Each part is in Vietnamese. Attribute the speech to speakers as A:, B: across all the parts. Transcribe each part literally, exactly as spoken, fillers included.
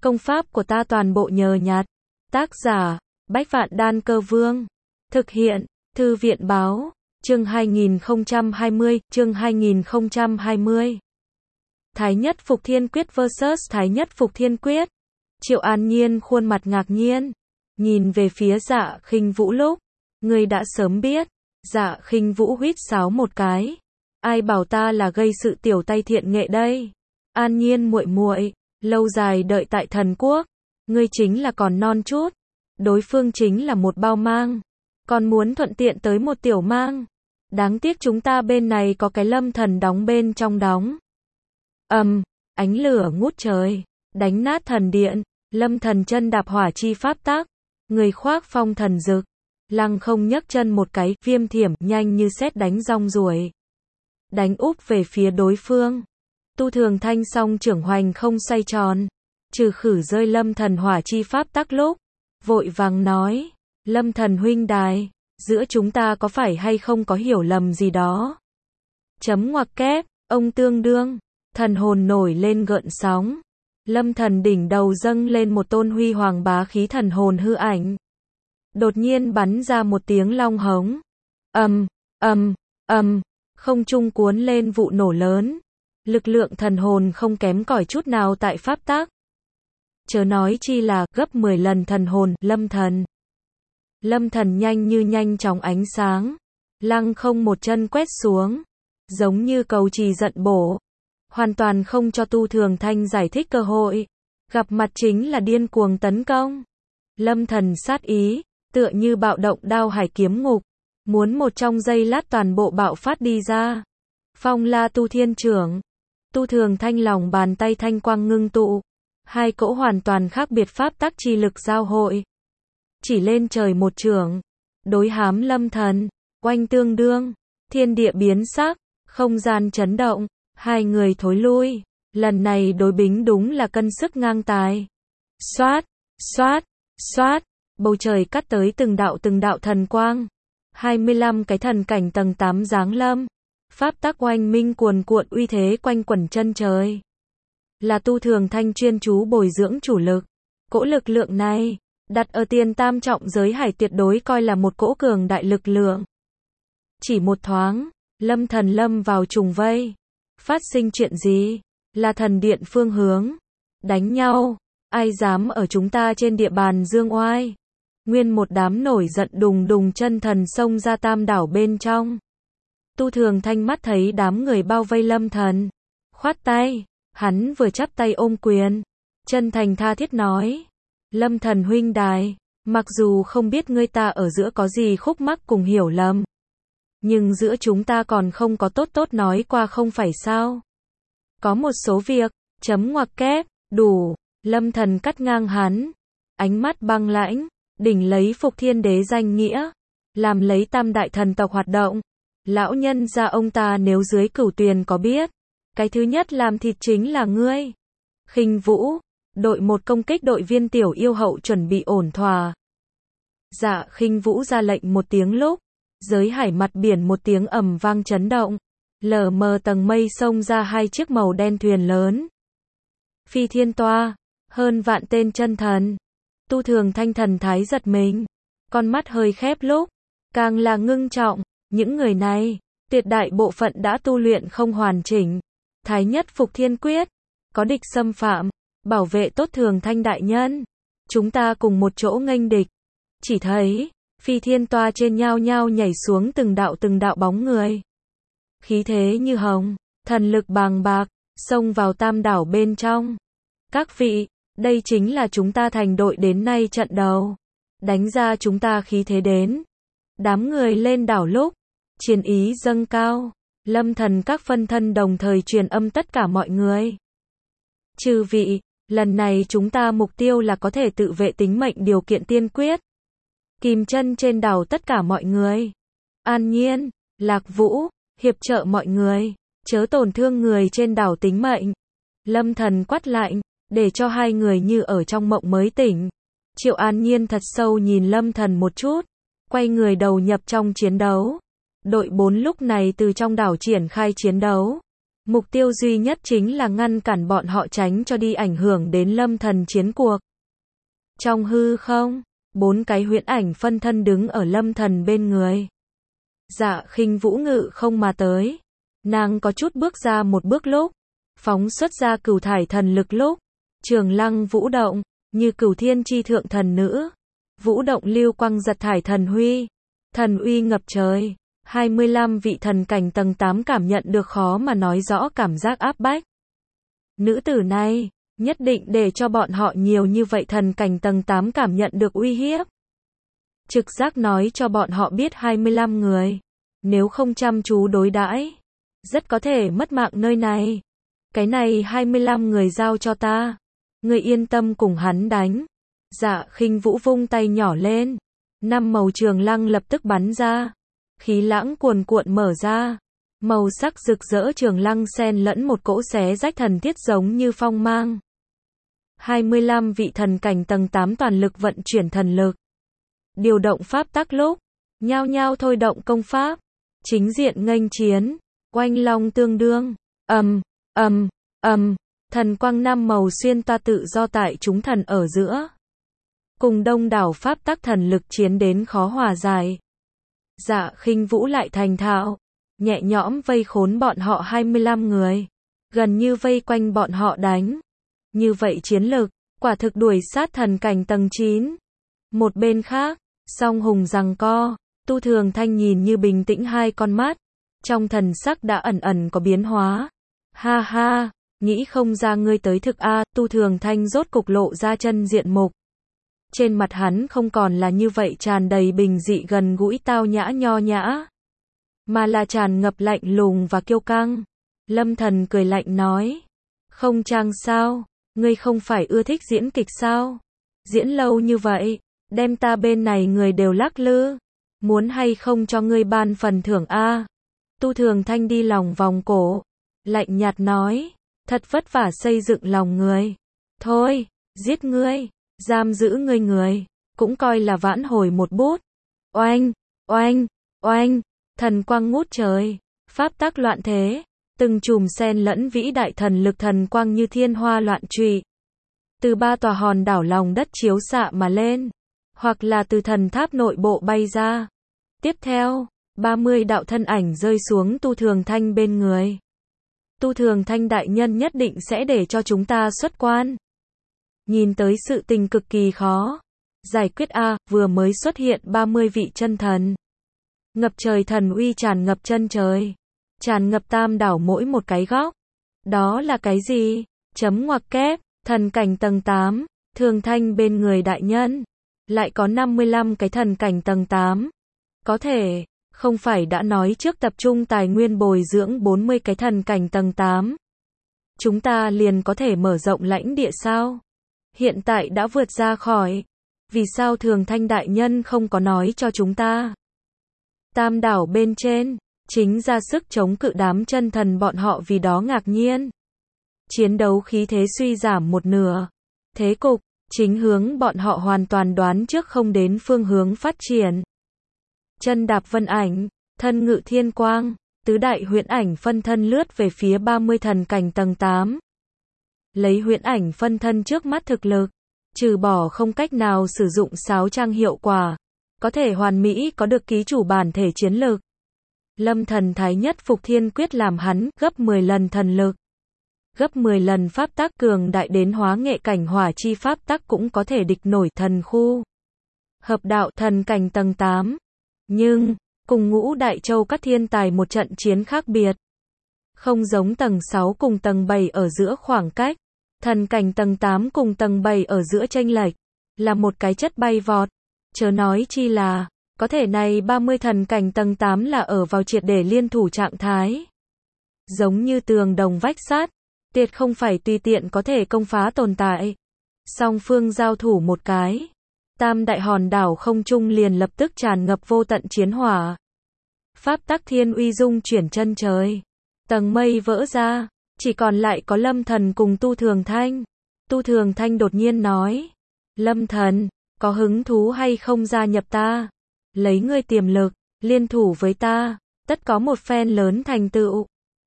A: Công pháp của ta toàn bộ nhờ nhặt. Tác giả, Bách Vạn Đan Cơ Vương. Thực hiện, Thư viện Báo. Chương hai nghìn không trăm hai mươi, chương hai nghìn không trăm hai mươi. Thái Nhất Phục Thiên Quyết versus Thái Nhất Phục Thiên Quyết. Triệu An Nhiên khuôn mặt ngạc nhiên, nhìn về phía Dạ Khinh Vũ lúc, ngươi đã sớm biết. Dạ Khinh Vũ huýt sáo một cái. Ai bảo ta là gây sự tiểu tay thiện nghệ đây? An Nhiên muội muội, lâu dài đợi tại thần quốc, ngươi chính là còn non chút, đối phương chính là một bao mang, còn muốn thuận tiện tới một tiểu mang. Đáng tiếc chúng ta bên này có cái Lâm Thần đóng bên trong đóng. Ầm, um, ánh lửa ngút trời, đánh nát thần điện, Lâm Thần chân đạp hỏa chi pháp tắc, người khoác phong thần dực, lăng không nhấc chân một cái, viêm thiểm nhanh như sét đánh rong ruổi, đánh úp về phía đối phương. Tu Thường Thanh song trưởng hoành không xoay tròn, trừ khử rơi Lâm Thần hỏa chi pháp tắc lúc, vội vàng nói, Lâm Thần huynh đài, giữa chúng ta có phải hay không có hiểu lầm gì đó? Chấm ngoặc kép, ông tương đương, thần hồn nổi lên gợn sóng. Lâm Thần đỉnh đầu dâng lên một tôn huy hoàng bá khí thần hồn hư ảnh. Đột nhiên bắn ra một tiếng long hống. Ầm, ầm, ầm, không trung cuốn lên vụ nổ lớn. Lực lượng thần hồn không kém cỏi chút nào tại pháp tắc. Chớ nói chi là gấp mười lần thần hồn, Lâm Thần. Lâm Thần nhanh như nhanh chóng ánh sáng, lăng không một chân quét xuống, giống như cầu trì giận bổ, hoàn toàn không cho Tu Thường Thanh giải thích cơ hội, gặp mặt chính là điên cuồng tấn công. Lâm Thần sát ý, tựa như bạo động đao hải kiếm ngục, muốn một trong giây lát toàn bộ bạo phát đi ra. Phong La Tu Thiên Trưởng, Tu Thường Thanh lòng bàn tay thanh quang ngưng tụ, hai cỗ hoàn toàn khác biệt pháp tắc chi lực giao hội. Chỉ lên trời một trường, đối hám Lâm Thần, oanh tương đương, thiên địa biến sắc, không gian chấn động, hai người thối lui, lần này đối bính đúng là cân sức ngang tài. Xoát, xoát, xoát, bầu trời cắt tới từng đạo từng đạo thần quang, hai mươi lăm cái thần cảnh tầng tám giáng lâm, pháp tắc oanh minh cuồn cuộn uy thế quanh quẩn chân trời. Là Tu Thường Thanh chuyên chú bồi dưỡng chủ lực, cỗ lực lượng này đặt ở tiền tam trọng giới hải tuyệt đối coi là một cỗ cường đại lực lượng. Chỉ một thoáng, Lâm Thần lâm vào trùng vây. Phát sinh chuyện gì? Là thần điện phương hướng. Đánh nhau. Ai dám ở chúng ta trên địa bàn dương oai? Nguyên một đám nổi giận đùng đùng chân thần xông ra tam đảo bên trong. Tu Thường Thanh mắt thấy đám người bao vây Lâm Thần, khoát tay, hắn vừa chắp tay ôm quyền, chân thành tha thiết nói. Lâm Thần huynh đài, mặc dù không biết ngươi ta ở giữa có gì khúc mắc cùng hiểu lầm, nhưng giữa chúng ta còn không có tốt tốt nói qua không phải sao? Có một số việc, chấm ngoặc kép, đủ, Lâm Thần cắt ngang hắn, ánh mắt băng lãnh, đỉnh lấy Phục Thiên Đế danh nghĩa, làm lấy tam đại thần tộc hoạt động. Lão nhân gia ông ta nếu dưới cửu tuyền có biết, cái thứ nhất làm thịt chính là ngươi. Khinh Vũ, đội một công kích đội viên tiểu yêu hậu chuẩn bị ổn thỏa. Dạ Khinh Vũ ra lệnh một tiếng lúc, giới hải mặt biển một tiếng ầm vang chấn động, lờ mờ tầng mây xông ra hai chiếc màu đen thuyền lớn. Phi thiên toa, hơn vạn tên chân thần. Tu Thường Thanh thần thái giật mình, con mắt hơi khép lúc, càng là ngưng trọng, những người này, tuyệt đại bộ phận đã tu luyện không hoàn chỉnh. Thái Nhất Phục Thiên Quyết, có địch xâm phạm, bảo vệ tốt Thường Thanh đại nhân. Chúng ta cùng một chỗ nghênh địch. Chỉ thấy, phi thiên toa trên nhao nhao nhảy xuống từng đạo từng đạo bóng người. Khí thế như hồng, thần lực bàng bạc, xông vào tam đảo bên trong. Các vị, đây chính là chúng ta thành đội đến nay trận đầu. Đánh ra chúng ta khí thế đến. Đám người lên đảo lúc, chiến ý dâng cao. Lâm Thần các phân thân đồng thời truyền âm tất cả mọi người. Chư vị, lần này chúng ta mục tiêu là có thể tự vệ tính mệnh điều kiện tiên quyết. Kìm chân trên đảo tất cả mọi người. An Nhiên, Lạc Vũ, hiệp trợ mọi người, chớ tổn thương người trên đảo tính mệnh. Lâm Thần quát lạnh, để cho hai người như ở trong mộng mới tỉnh. Triệu An Nhiên thật sâu nhìn Lâm Thần một chút, quay người đầu nhập trong chiến đấu. Đội bốn lúc này từ trong đảo triển khai chiến đấu. Mục tiêu duy nhất chính là ngăn cản bọn họ tránh cho đi ảnh hưởng đến lâm thần chiến cuộc. Trong hư không, bốn cái huyễn ảnh phân thân đứng ở lâm thần bên người. Dạ Khinh Vũ ngự không mà tới. Nàng có chút bước ra một bước lúc, phóng xuất ra cửu thải thần lực lúc, trường lăng vũ động, như cửu thiên chi thượng thần nữ. Vũ động lưu quang giật thải thần huy, thần uy ngập trời. hai mươi lăm vị thần cảnh tầng tám cảm nhận được khó mà nói rõ cảm giác áp bách. Nữ tử này, nhất định để cho bọn họ nhiều như vậy thần cảnh tầng tám cảm nhận được uy hiếp. Trực giác nói cho bọn họ biết hai mươi lăm người, nếu không chăm chú đối đãi, rất có thể mất mạng nơi này. Cái này hai mươi lăm người giao cho ta, ngươi yên tâm cùng hắn đánh. Dạ Khinh Vũ vung tay nhỏ lên, năm màu trường lăng lập tức bắn ra. Khí lãng cuồn cuộn mở ra, màu sắc rực rỡ trường lăng xen lẫn một cỗ xé rách thần thiết giống như phong mang. hai mươi lăm vị thần cảnh tầng tám toàn lực vận chuyển thần lực, điều động pháp tắc lúc, nhao nhao thôi động công pháp, chính diện nghênh chiến, oanh long tương đương, ầm, ầm, ầm, thần quang năm màu xuyên toa tự do tại chúng thần ở giữa. Cùng đông đảo pháp tắc thần lực chiến đến khó hòa giải. Dạ Khinh Vũ lại thành thạo, nhẹ nhõm vây khốn bọn họ hai mươi lăm người, gần như vây quanh bọn họ đánh. Như vậy chiến lực, quả thực đuổi sát thần cảnh tầng chín. Một bên khác, song hùng giằng co, Tu Thường Thanh nhìn như bình tĩnh hai con mắt, trong thần sắc đã ẩn ẩn có biến hóa. Ha ha, nghĩ không ra ngươi tới thực a, Tu Thường Thanh rốt cục lộ ra chân diện mục. Trên mặt hắn không còn là như vậy tràn đầy bình dị gần gũi tao nhã nho nhã, mà là tràn ngập lạnh lùng và kiêu căng. Lâm Thần cười lạnh nói, không trang sao, ngươi không phải ưa thích diễn kịch sao? Diễn lâu như vậy, đem ta bên này người đều lắc lư, muốn hay không cho ngươi ban phần thưởng a? Tu Thường Thanh đi lòng vòng cổ, lạnh nhạt nói, thật vất vả xây dựng lòng người. Thôi, giết ngươi, giam giữ ngươi người, cũng coi là vãn hồi một bút. Oanh, oanh, oanh, thần quang ngút trời, pháp tắc loạn thế, từng chùm sen lẫn vĩ đại thần lực thần quang như thiên hoa loạn trụy. Từ ba tòa hòn đảo lòng đất chiếu xạ mà lên, hoặc là từ thần tháp nội bộ bay ra. Tiếp theo, ba mươi đạo thân ảnh rơi xuống Tu Thường Thanh bên người. Tu Thường Thanh đại nhân nhất định sẽ để cho chúng ta xuất quan. Nhìn tới sự tình cực kỳ khó giải quyết a, vừa mới xuất hiện ba mươi vị chân thần. Ngập trời thần uy tràn ngập chân trời, tràn ngập tam đảo mỗi một cái góc. Đó là cái gì? Chấm ngoặc kép, thần cảnh tầng tám, Thường Thanh bên người đại nhân, lại có năm mươi lăm cái thần cảnh tầng tám. Có thể, không phải đã nói trước tập trung tài nguyên bồi dưỡng bốn mươi cái thần cảnh tầng tám. Chúng ta liền có thể mở rộng lãnh địa sao? Hiện tại đã vượt ra khỏi. Vì sao Thường Thanh đại nhân không có nói cho chúng ta? Tam đảo bên trên, chính ra sức chống cự đám chân thần bọn họ vì đó ngạc nhiên. Chiến đấu khí thế suy giảm một nửa. Thế cục, chính hướng bọn họ hoàn toàn đoán trước không đến phương hướng phát triển. Chân đạp vân ảnh, thân ngự thiên quang, tứ đại huyễn ảnh phân thân lướt về phía ba mươi thần cảnh tầng tám. Lấy huyễn ảnh phân thân trước mắt thực lực, trừ bỏ không cách nào sử dụng sáo trang hiệu quả, có thể hoàn mỹ có được ký chủ bản thể chiến lực. Lâm Thần thái nhất phục thiên quyết làm hắn gấp mười lần thần lực, gấp mười lần pháp tắc cường đại đến hóa nghệ cảnh hỏa chi pháp tắc cũng có thể địch nổi thần khu. Hợp đạo thần cảnh tầng tám. Nhưng, cùng ngũ đại châu các thiên tài một trận chiến khác biệt. Không giống tầng sáu cùng tầng bảy ở giữa khoảng cách, thần cảnh tầng tám cùng tầng bảy ở giữa chênh lệch, là một cái chất bay vọt. Chớ nói chi là, có thể này ba mươi thần cảnh tầng tám là ở vào triệt để liên thủ trạng thái. Giống như tường đồng vách sắt, tuyệt không phải tùy tiện có thể công phá tồn tại. Song phương giao thủ một cái, tam đại hòn đảo không trung liền lập tức tràn ngập vô tận chiến hỏa. Pháp tắc thiên uy dung chuyển chân trời, tầng mây vỡ ra, chỉ còn lại có Lâm Thần cùng Tu Thường Thanh. Tu Thường Thanh đột nhiên nói, Lâm Thần, có hứng thú hay không gia nhập ta? Lấy ngươi tiềm lực, liên thủ với ta, tất có một phen lớn thành tựu.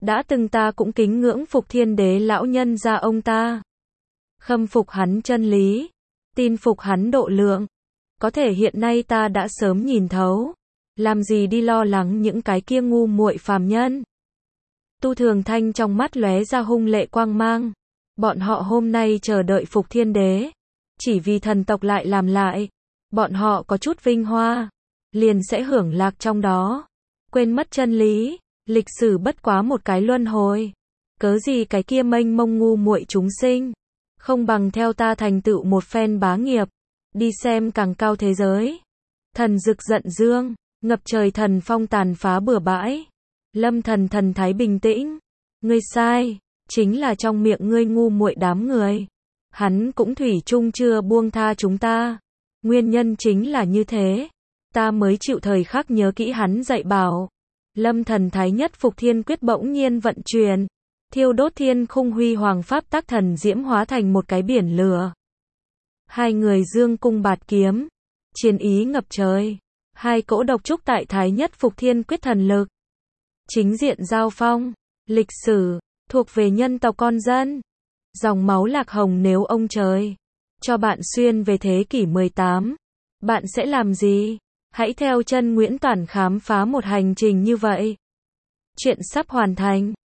A: Đã từng ta cũng kính ngưỡng phục thiên đế lão nhân gia ông ta. Khâm phục hắn chân lý, tin phục hắn độ lượng. Có thể hiện nay ta đã sớm nhìn thấu. Làm gì đi lo lắng những cái kia ngu muội phàm nhân. Tu Thường Thanh trong mắt lóe ra hung lệ quang mang. Bọn họ hôm nay chờ đợi phục thiên đế. Chỉ vì thần tộc lại làm lại. Bọn họ có chút vinh hoa. Liền sẽ hưởng lạc trong đó. Quên mất chân lý. Lịch sử bất quá một cái luân hồi. Cớ gì cái kia mênh mông ngu muội chúng sinh. Không bằng theo ta thành tựu một phen bá nghiệp. Đi xem càng cao thế giới. Thần dực giận dương. Ngập trời thần phong tàn phá bừa bãi. Lâm thần thần thái bình tĩnh. Ngươi sai. Chính là trong miệng ngươi ngu muội đám người. Hắn cũng thủy chung chưa buông tha chúng ta. Nguyên nhân chính là như thế. Ta mới chịu thời khắc nhớ kỹ hắn dạy bảo. Lâm thần thái nhất phục thiên quyết bỗng nhiên vận chuyển. Thiêu đốt thiên khung huy hoàng pháp tác thần diễm hóa thành một cái biển lửa. Hai người dương cung bạt kiếm. Chiến ý ngập trời. Hai cỗ độc trúc tại thái nhất phục thiên quyết thần lực. Chính diện giao phong. Lịch sử. Thuộc về nhân tộc con dân. Dòng máu lạc hồng nếu ông trời. Cho bạn xuyên về thế kỷ mười tám. Bạn sẽ làm gì? Hãy theo chân Nguyễn Toản khám phá một hành trình như vậy. Chuyện sắp hoàn thành.